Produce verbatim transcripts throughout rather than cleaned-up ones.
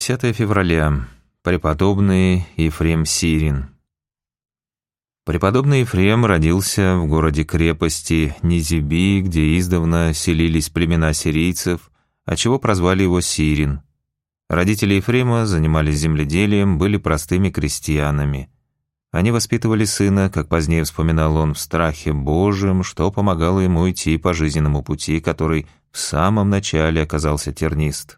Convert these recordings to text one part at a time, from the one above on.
десятое февраля. Преподобный Ефрем Сирин. Преподобный Ефрем родился в городе-крепости Низиби, где издавна селились племена сирийцев, отчего прозвали его Сирин. Родители Ефрема занимались земледелием, были простыми крестьянами. Они воспитывали сына, как позднее вспоминал он, в страхе Божьем, что помогало ему идти по жизненному пути, который в самом начале оказался тернист.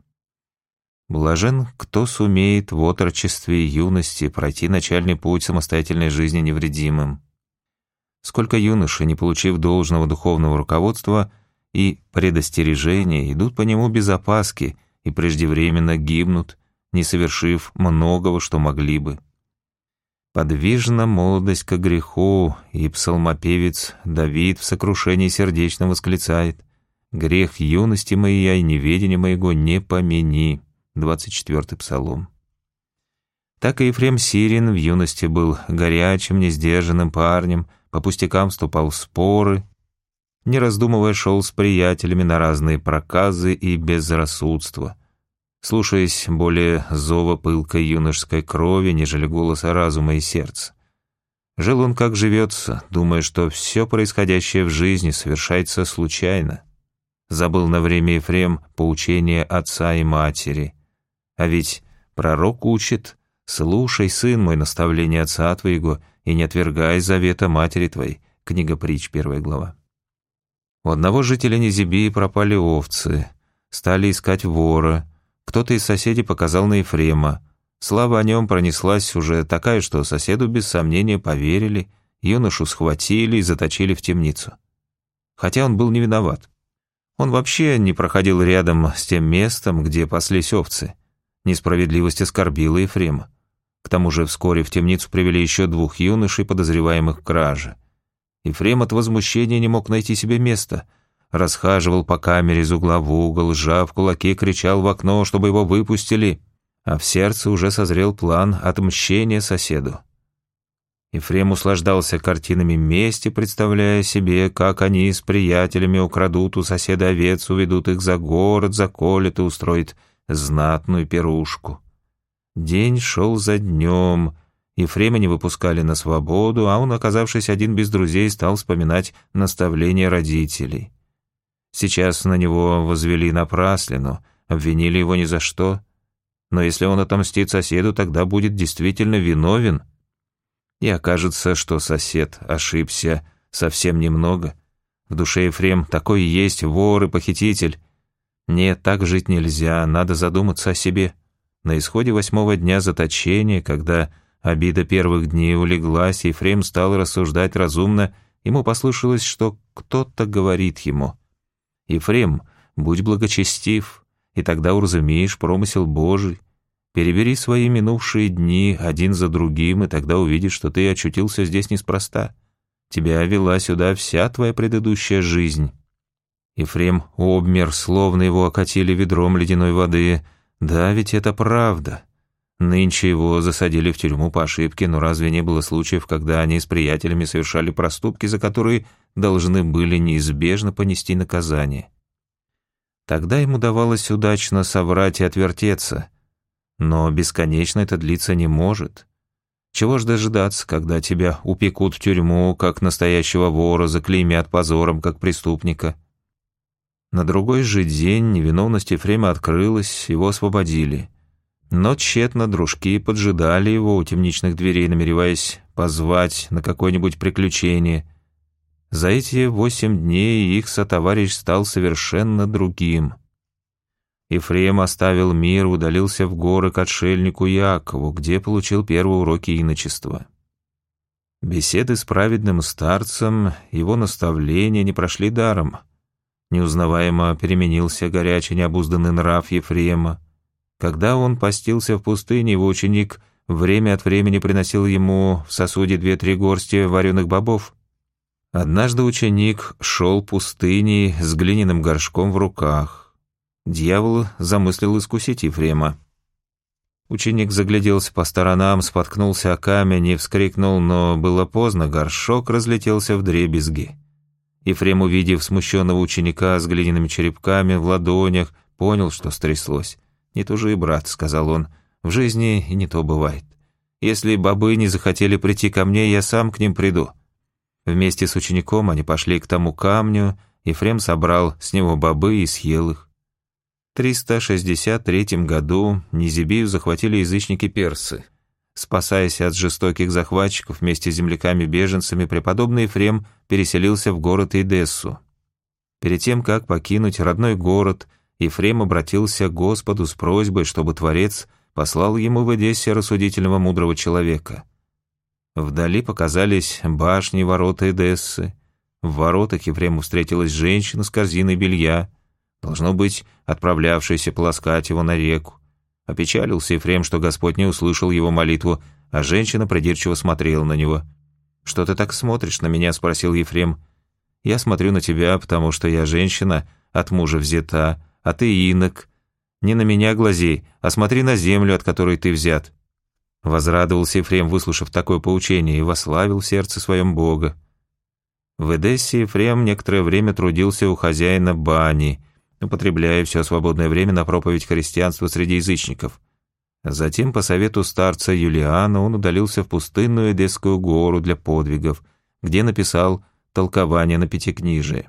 Блажен, кто сумеет в отрочестве и юности пройти начальный путь самостоятельной жизни невредимым. Сколько юношей, не получив должного духовного руководства и предостережения, идут по нему без опаски и преждевременно гибнут, не совершив многого, что могли бы. Подвижна молодость ко греху, и псалмопевец Давид в сокрушении сердечном восклицает: «Грех юности моей и неведения моего не помяни». двадцать четвёртый псалом. Так и Ефрем Сирин в юности был горячим, несдержанным парнем, по пустякам вступал в споры, не раздумывая шел с приятелями на разные проказы и безрассудство, слушаясь более зова пылкой юношеской крови, нежели голоса разума и сердца. Жил он как живется, думая, что все происходящее в жизни совершается случайно. Забыл на время Ефрем поучения отца и матери. А ведь пророк учит: «Слушай, сын мой, наставление отца твоего, и не отвергай завета матери твоей». Книга Притч, первая глава. У одного жителя Низибии пропали овцы, стали искать вора. Кто-то из соседей показал на Ефрема. Слава о нем пронеслась уже такая, что соседу без сомнения поверили, юношу схватили и заточили в темницу. Хотя он был не виноват. Он вообще не проходил рядом с тем местом, где паслись овцы. Несправедливость оскорбила Ефрема. К тому же вскоре в темницу привели еще двух юношей, подозреваемых в краже. Ефрем от возмущения не мог найти себе места. Расхаживал по камере из угла в угол, сжав кулаки, кричал в окно, чтобы его выпустили. А в сердце уже созрел план отмщения соседу. Ефрем услаждался картинами мести, представляя себе, как они с приятелями украдут у соседа овец, уведут их за город, заколят и устроят знатную пирушку. День шел за днем, Ефрема не выпускали на свободу, а он, оказавшись один без друзей, стал вспоминать наставления родителей. Сейчас на него возвели напраслину, обвинили его ни за что. Но если он отомстит соседу, тогда будет действительно виновен. И окажется, что сосед ошибся совсем немного. В душе Ефрем такой и есть вор и похититель. Нет, так жить нельзя, надо задуматься о себе. На исходе восьмого дня заточения, когда обида первых дней улеглась, Ефрем стал рассуждать разумно, ему послышалось, что кто-то говорит ему: «Ефрем, будь благочестив, и тогда уразумеешь промысел Божий. Перебери свои минувшие дни один за другим, и тогда увидишь, что ты очутился здесь неспроста. Тебя вела сюда вся твоя предыдущая жизнь». Ефрем обмер, словно его окатили ведром ледяной воды. Да, ведь это правда. Нынче его засадили в тюрьму по ошибке, но разве не было случаев, когда они с приятелями совершали проступки, за которые должны были неизбежно понести наказание? Тогда им удавалось удачно соврать и отвертеться. Но бесконечно это длиться не может. Чего ж дожидаться, когда тебя упекут в тюрьму, как настоящего вора, заклеймят позором, как преступника? На другой же день невиновность Ефрема открылась, его освободили. Но тщетно дружки поджидали его у темничных дверей, намереваясь позвать на какое-нибудь приключение. За эти восемь дней их сотоварищ стал совершенно другим. Ефрем оставил мир, удалился в горы к отшельнику Якову, где получил первые уроки иночества. Беседы с праведным старцем, его наставления не прошли даром. Неузнаваемо переменился горячий необузданный нрав Ефрема. Когда он постился в пустыне, его ученик время от времени приносил ему в сосуде две-три горсти вареных бобов. Однажды ученик шел пустыней с глиняным горшком в руках. Дьявол замыслил искусить Ефрема. Ученик загляделся по сторонам, споткнулся о камень и вскрикнул, но было поздно, горшок разлетелся вдребезги. Ефрем, увидев смущенного ученика с глиняными черепками в ладонях, понял, что стряслось. «Не тужи, брат», — сказал он, — «в жизни и не то бывает. Если бобы не захотели прийти ко мне, я сам к ним приду». Вместе с учеником они пошли к тому камню, Ефрем собрал с него бобы и съел их. В триста шестьдесят третьем году Низибию захватили язычники-персы. Спасаясь от жестоких захватчиков вместе с земляками-беженцами, преподобный Ефрем переселился в город Эдессу. Перед тем, как покинуть родной город, Ефрем обратился к Господу с просьбой, чтобы Творец послал ему в Эдессе рассудительного мудрого человека. Вдали показались башни и ворота Эдессы. В воротах Ефрему встретилась женщина с корзиной белья, должно быть, отправлявшаяся полоскать его на реку. Опечалился Ефрем, что Господь не услышал его молитву, а женщина придирчиво смотрела на него. «Что ты так смотришь на меня?» — спросил Ефрем. «Я смотрю на тебя, потому что я женщина, от мужа взята, а ты инок. Не на меня глазей, а смотри на землю, от которой ты взят». Возрадовался Ефрем, выслушав такое поучение, и вославил в сердце своем Бога. В Эдессе Ефрем некоторое время трудился у хозяина бани, употребляя все свободное время на проповедь христианства среди язычников. Затем, по совету старца Юлиана, он удалился в пустынную Эдесскую гору для подвигов, где написал толкование на Пятикнижие.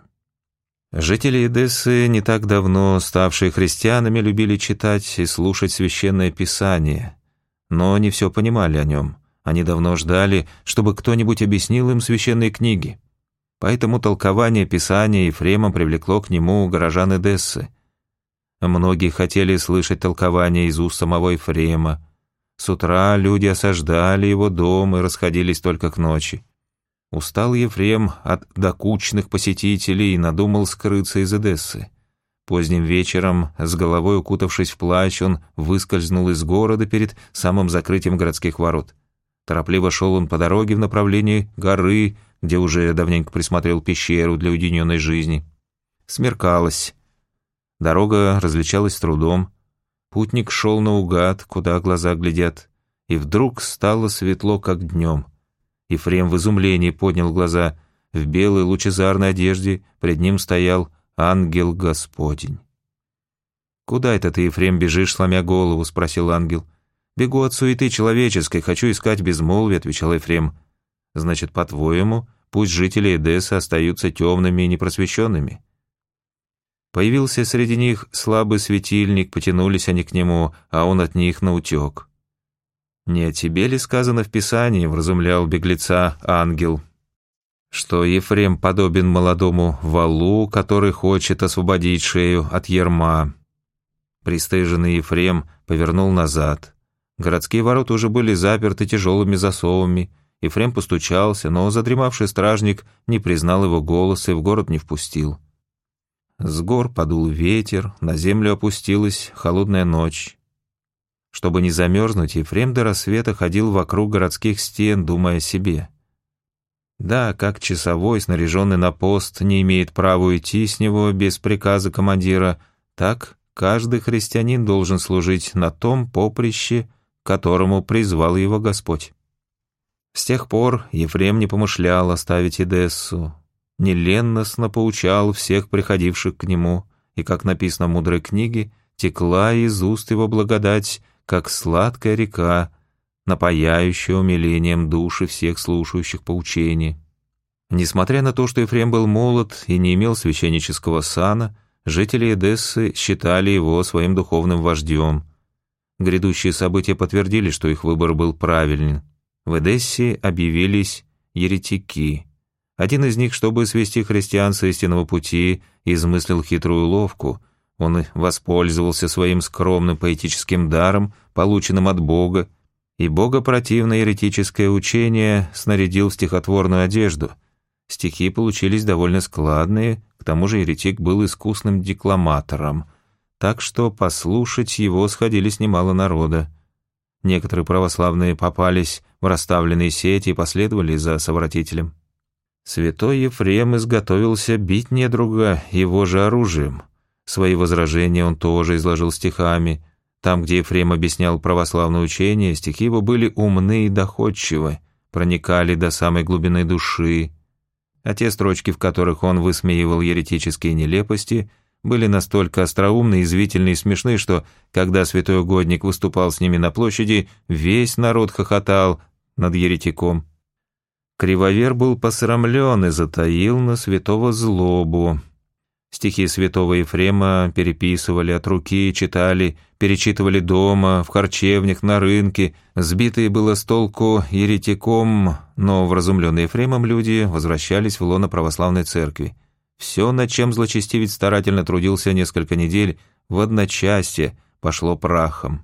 Жители Эдессы, не так давно ставшие христианами, любили читать и слушать священное писание, но не все понимали о нем. Они давно ждали, чтобы кто-нибудь объяснил им священные книги. Поэтому толкование Писания Ефремом привлекло к нему горожан Эдессы. Многие хотели слышать толкование из уст самого Ефрема. С утра люди осаждали его дом и расходились только к ночи. Устал Ефрем от докучных посетителей и надумал скрыться из Эдессы. Поздним вечером, с головой укутавшись в плащ, он выскользнул из города перед самым закрытием городских ворот. Торопливо шел он по дороге в направлении горы, где уже давненько присмотрел пещеру для уединенной жизни. Смеркалось. Дорога различалась с трудом. Путник шел наугад, куда глаза глядят, и вдруг стало светло, как днем. Ефрем в изумлении поднял глаза. В белой лучезарной одежде пред ним стоял ангел Господень. «Куда это ты, Ефрем, бежишь, сломя голову?» — спросил ангел. «Бегу от суеты человеческой, хочу искать безмолвие», — отвечал Ефрем. «Значит, по-твоему, пусть жители Эдессы остаются темными и непросвещенными?» Появился среди них слабый светильник, потянулись они к нему, а он от них наутек. «Не о тебе ли сказано в Писании?» — вразумлял беглеца ангел, что Ефрем подобен молодому валу, который хочет освободить шею от ярма. Пристыженный Ефрем повернул назад. Городские ворота уже были заперты тяжелыми засовами. Ефрем постучался, но задремавший стражник не признал его голос и в город не впустил. С гор подул ветер, на землю опустилась холодная ночь. Чтобы не замерзнуть, Ефрем до рассвета ходил вокруг городских стен, думая о себе. Да, как часовой, снаряженный на пост, не имеет права уйти с него без приказа командира, так каждый христианин должен служить на том поприще, к которому призвал его Господь. С тех пор Ефрем не помышлял оставить Эдессу, неленностно поучал всех приходивших к нему, и, как написано в мудрой книге, текла из уст его благодать, как сладкая река, напояющая умилением души всех слушающих поучения. Несмотря на то, что Ефрем был молод и не имел священнического сана, жители Эдессы считали его своим духовным вождем. Грядущие события подтвердили, что их выбор был правильным. В Эдессе объявились еретики. Один из них, чтобы свести христиан с истинного пути, измыслил хитрую уловку. Он воспользовался своим скромным поэтическим даром, полученным от Бога, и богопротивное еретическое учение снарядил в стихотворную одежду. Стихи получились довольно складные, к тому же еретик был искусным декламатором, так что послушать его сходились немало народа. Некоторые православные попались в расставленные сети и последовали за совратителем. Святой Ефрем изготовился бить недруга его же оружием. Свои возражения он тоже изложил стихами. Там, где Ефрем объяснял православное учение, стихи его были умны и доходчивы, проникали до самой глубины души, а те строчки, в которых он высмеивал еретические нелепости, были настолько остроумны, извительны и смешны, что, когда святой угодник выступал с ними на площади, весь народ хохотал над еретиком. Кривовер был посрамлен и затаил на святого злобу. Стихи святого Ефрема переписывали от руки, читали, перечитывали дома, в харчевнях, на рынке. Сбитые было с толку еретиком, но вразумленные Ефремом люди возвращались в лоно православной церкви. Все, над чем злочестивец старательно трудился несколько недель, в одночасье пошло прахом.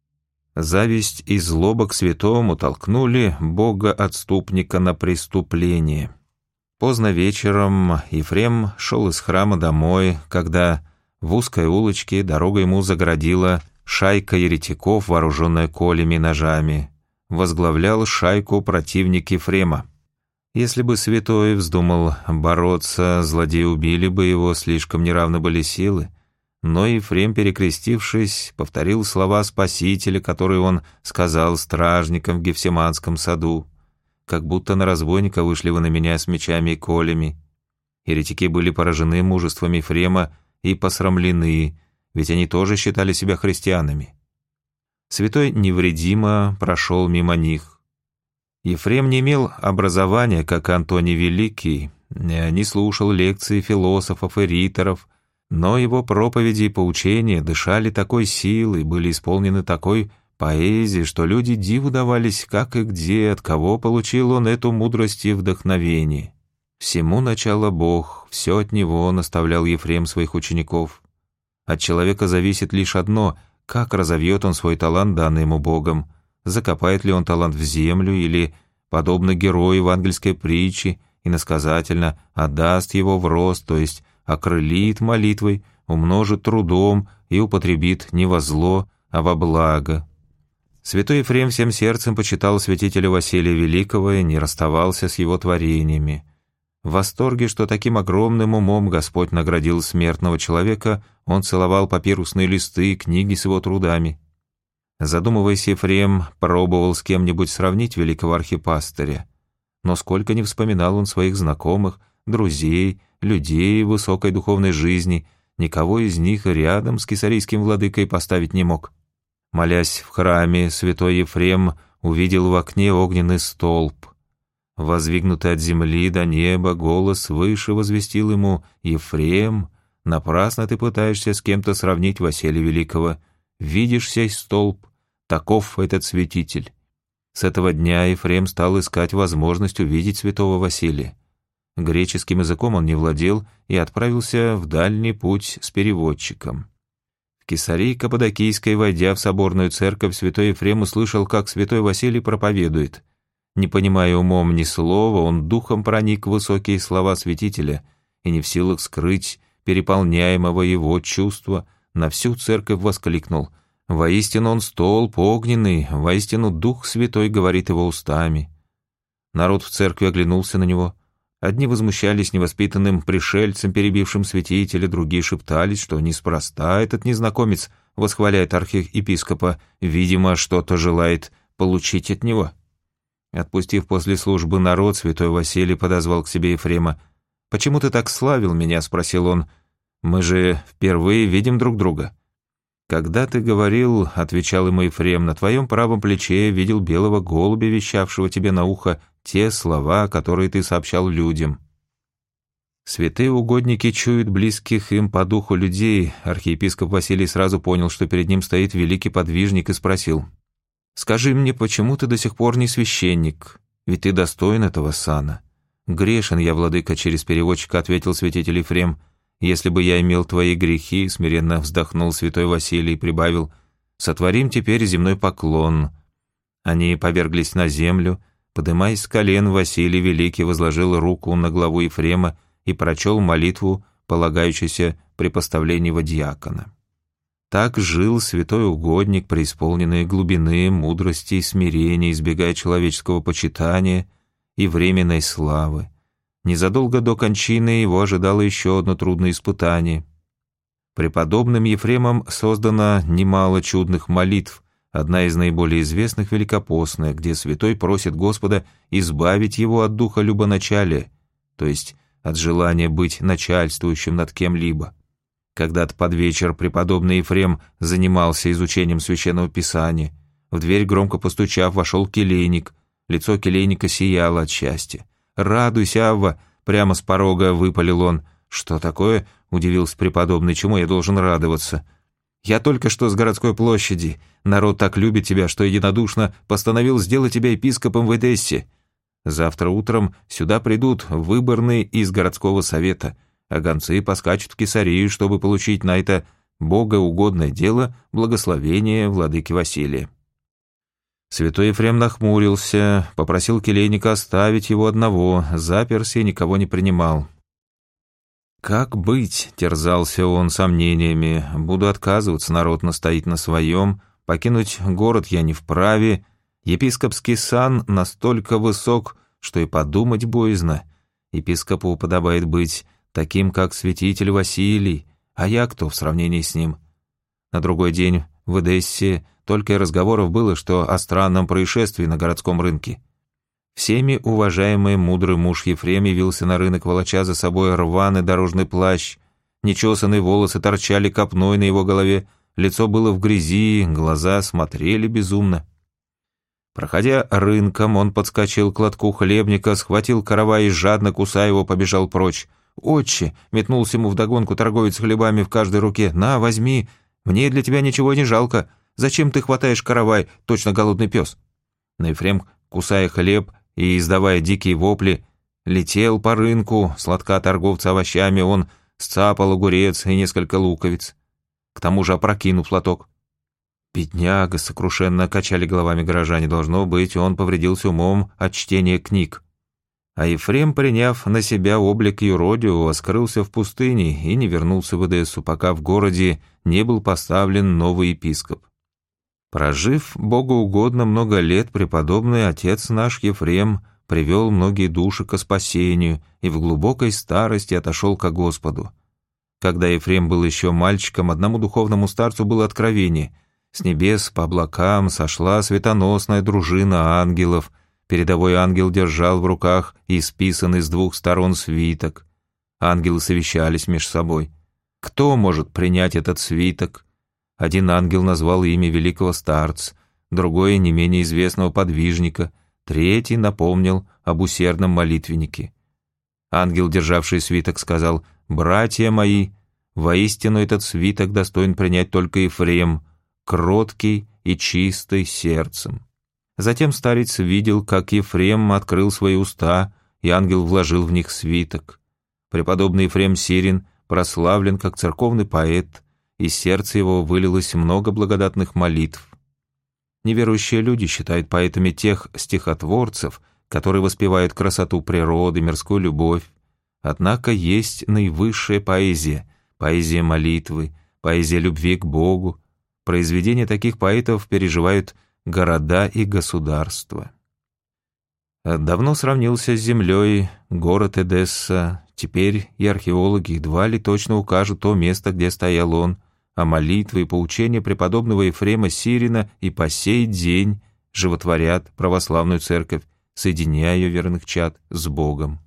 Зависть и злоба к святому толкнули бога-отступника на преступление. Поздно вечером Ефрем шел из храма домой, когда в узкой улочке дорогу ему загородила шайка еретиков, вооруженная колями и ножами. Возглавлял шайку противник Ефрема. Если бы святой вздумал бороться, злодеи убили бы его, слишком неравны были силы. Но Ефрем, перекрестившись, повторил слова Спасителя, которые он сказал стражникам в Гефсиманском саду. «Как будто на разбойника вышли вы на меня с мечами и колями». Еретики были поражены мужеством Ефрема и посрамлены, ведь они тоже считали себя христианами. Святой невредимо прошел мимо них. Ефрем не имел образования, как Антоний Великий, не слушал лекций философов и риторов, но его проповеди и поучения дышали такой силой, были исполнены такой поэзией, что люди диву давались, как и где, от кого получил он эту мудрость и вдохновение. Всему начало Бог, все от Него, наставлял Ефрем своих учеников. От человека зависит лишь одно, как разовьет он свой талант, данный ему Богом, закопает ли он талант в землю или, подобно герою евангельской притчи, иносказательно отдаст его в рост, то есть окрылит молитвой, умножит трудом и употребит не во зло, а во благо. Святой Ефрем всем сердцем почитал святителя Василия Великого и не расставался с его творениями. В восторге, что таким огромным умом Господь наградил смертного человека, он целовал папирусные листы и книги с его трудами. Задумываясь, Ефрем пробовал с кем-нибудь сравнить великого архипастыря. Но сколько ни вспоминал он своих знакомых, друзей, людей высокой духовной жизни, никого из них рядом с кесарийским владыкой поставить не мог. Молясь в храме, святой Ефрем увидел в окне огненный столб. Воздвигнутый от земли до неба, голос выше возвестил ему: «Ефрем, напрасно ты пытаешься с кем-то сравнить Василия Великого. Видишь сей столб? Таков этот святитель». С этого дня Ефрем стал искать возможность увидеть святого Василия. Греческим языком он не владел и отправился в дальний путь с переводчиком. В Кесарии Каппадокийской, войдя в соборную церковь, святой Ефрем услышал, как святой Василий проповедует. Не понимая умом ни слова, он духом проник в высокие слова святителя и не в силах скрыть переполняемого его чувства, на всю церковь воскликнул: «Воистину он столб огненный, воистину Дух Святой говорит его устами». Народ в церкви оглянулся на него. Одни возмущались невоспитанным пришельцем, перебившим святителя, другие шептались, что неспроста этот незнакомец восхваляет архиепископа, видимо, что-то желает получить от него. Отпустив после службы народ, святой Василий подозвал к себе Ефрема. «Почему ты так славил меня?» — спросил он. «Мы же впервые видим друг друга». «Когда ты говорил, — отвечал ему Ефрем, — на твоем правом плече видел белого голубя, вещавшего тебе на ухо те слова, которые ты сообщал людям». Святые угодники чуют близких им по духу людей. Архиепископ Василий сразу понял, что перед ним стоит великий подвижник, и спросил: «Скажи мне, почему ты до сих пор не священник? Ведь ты достоин этого сана». «Грешен я, владыка», — через переводчика ответил святитель Ефрем. «Если бы я имел твои грехи», — смиренно вздохнул святой Василий и прибавил: «Сотворим теперь земной поклон». Они поверглись на землю. Подымаясь с колен, Василий Великий возложил руку на главу Ефрема и прочел молитву, полагающуюся при поставлении во диакона. Так жил святой угодник, преисполненный глубины, мудрости и смирения, избегая человеческого почитания и временной славы. Незадолго до кончины его ожидало еще одно трудное испытание. Преподобным Ефремом создано немало чудных молитв, одна из наиболее известных — великопостная, где святой просит Господа избавить его от духа любоначалия, то есть от желания быть начальствующим над кем-либо. Когда-то под вечер преподобный Ефрем занимался изучением Священного Писания. В дверь, громко постучав, вошел келейник. Лицо келейника сияло от счастья. «Радуйся, Авва!» — прямо с порога выпалил он. «Что такое?» — удивился преподобный. «Чему я должен радоваться?» «Я только что с городской площади. Народ так любит тебя, что единодушно постановил сделать тебя епископом в Эдессе. Завтра утром сюда придут выборные из городского совета, а гонцы поскачут в Кесарию, чтобы получить на это богоугодное дело благословение владыки Василия». Святой Ефрем нахмурился, попросил келейника оставить его одного, заперся и никого не принимал. «Как быть?» — терзался он сомнениями. «Буду отказываться, народ настоит на своем, покинуть город я не вправе, епископский сан настолько высок, что и подумать боязно. Епископу подобает быть таким, как святитель Василий, а я кто в сравнении с ним?» На другой день в Эдессе только и разговоров было, что о странном происшествии на городском рынке. Всеми уважаемый мудрый муж Ефрем явился на рынок, волоча за собой рваный дорожный плащ. Нечесанные волосы торчали копной на его голове, лицо было в грязи, глаза смотрели безумно. Проходя рынком, он подскочил к лотку хлебника, схватил каравай и, жадно кусая его, побежал прочь. «Отче!» — метнулся ему вдогонку торговец хлебами в каждой руке. «На, возьми! Мне для тебя ничего не жалко! Зачем ты хватаешь каравай, точно голодный пес?» Но Ефрем, кусая хлеб и издавая дикие вопли, летел по рынку. С лотка торговца овощами он сцапал огурец и несколько луковиц, к тому же опрокинув лоток. «Бедняга!» — сокрушенно качали головами горожане. Должно быть, он повредился умом от чтения книг. А Ефрем, приняв на себя облик юродивого, скрылся в пустыне и не вернулся в Эдессу, пока в городе не был поставлен новый епископ. Прожив богоугодно много лет, преподобный отец наш Ефрем привел многие души ко спасению и в глубокой старости отошел ко Господу. Когда Ефрем был еще мальчиком, одному духовному старцу было откровение. С небес по облакам сошла светоносная дружина ангелов. Передовой ангел держал в руках исписанный с двух сторон свиток. Ангелы совещались между собой. Кто может принять этот свиток? Один ангел назвал имя великого старца, другой — не менее известного подвижника, третий напомнил об усердном молитвеннике. Ангел, державший свиток, сказал: «Братья мои, воистину этот свиток достоин принять только Ефрем, кроткий и чистый сердцем». Затем старец видел, как Ефрем открыл свои уста, и ангел вложил в них свиток. Преподобный Ефрем Сирин прославлен как церковный поэт, из сердца его вылилось много благодатных молитв. Неверующие люди считают поэтами тех стихотворцев, которые воспевают красоту природы, мирскую любовь. Однако есть наивысшая поэзия, поэзия молитвы, поэзия любви к Богу. Произведения таких поэтов переживают города и государства. Давно сравнился с землей город Эдесса, теперь и археологи едва ли точно укажут то место, где стоял он, а молитвы и поучения преподобного Ефрема Сирина и по сей день животворят православную церковь, соединяя ее верных чад с Богом.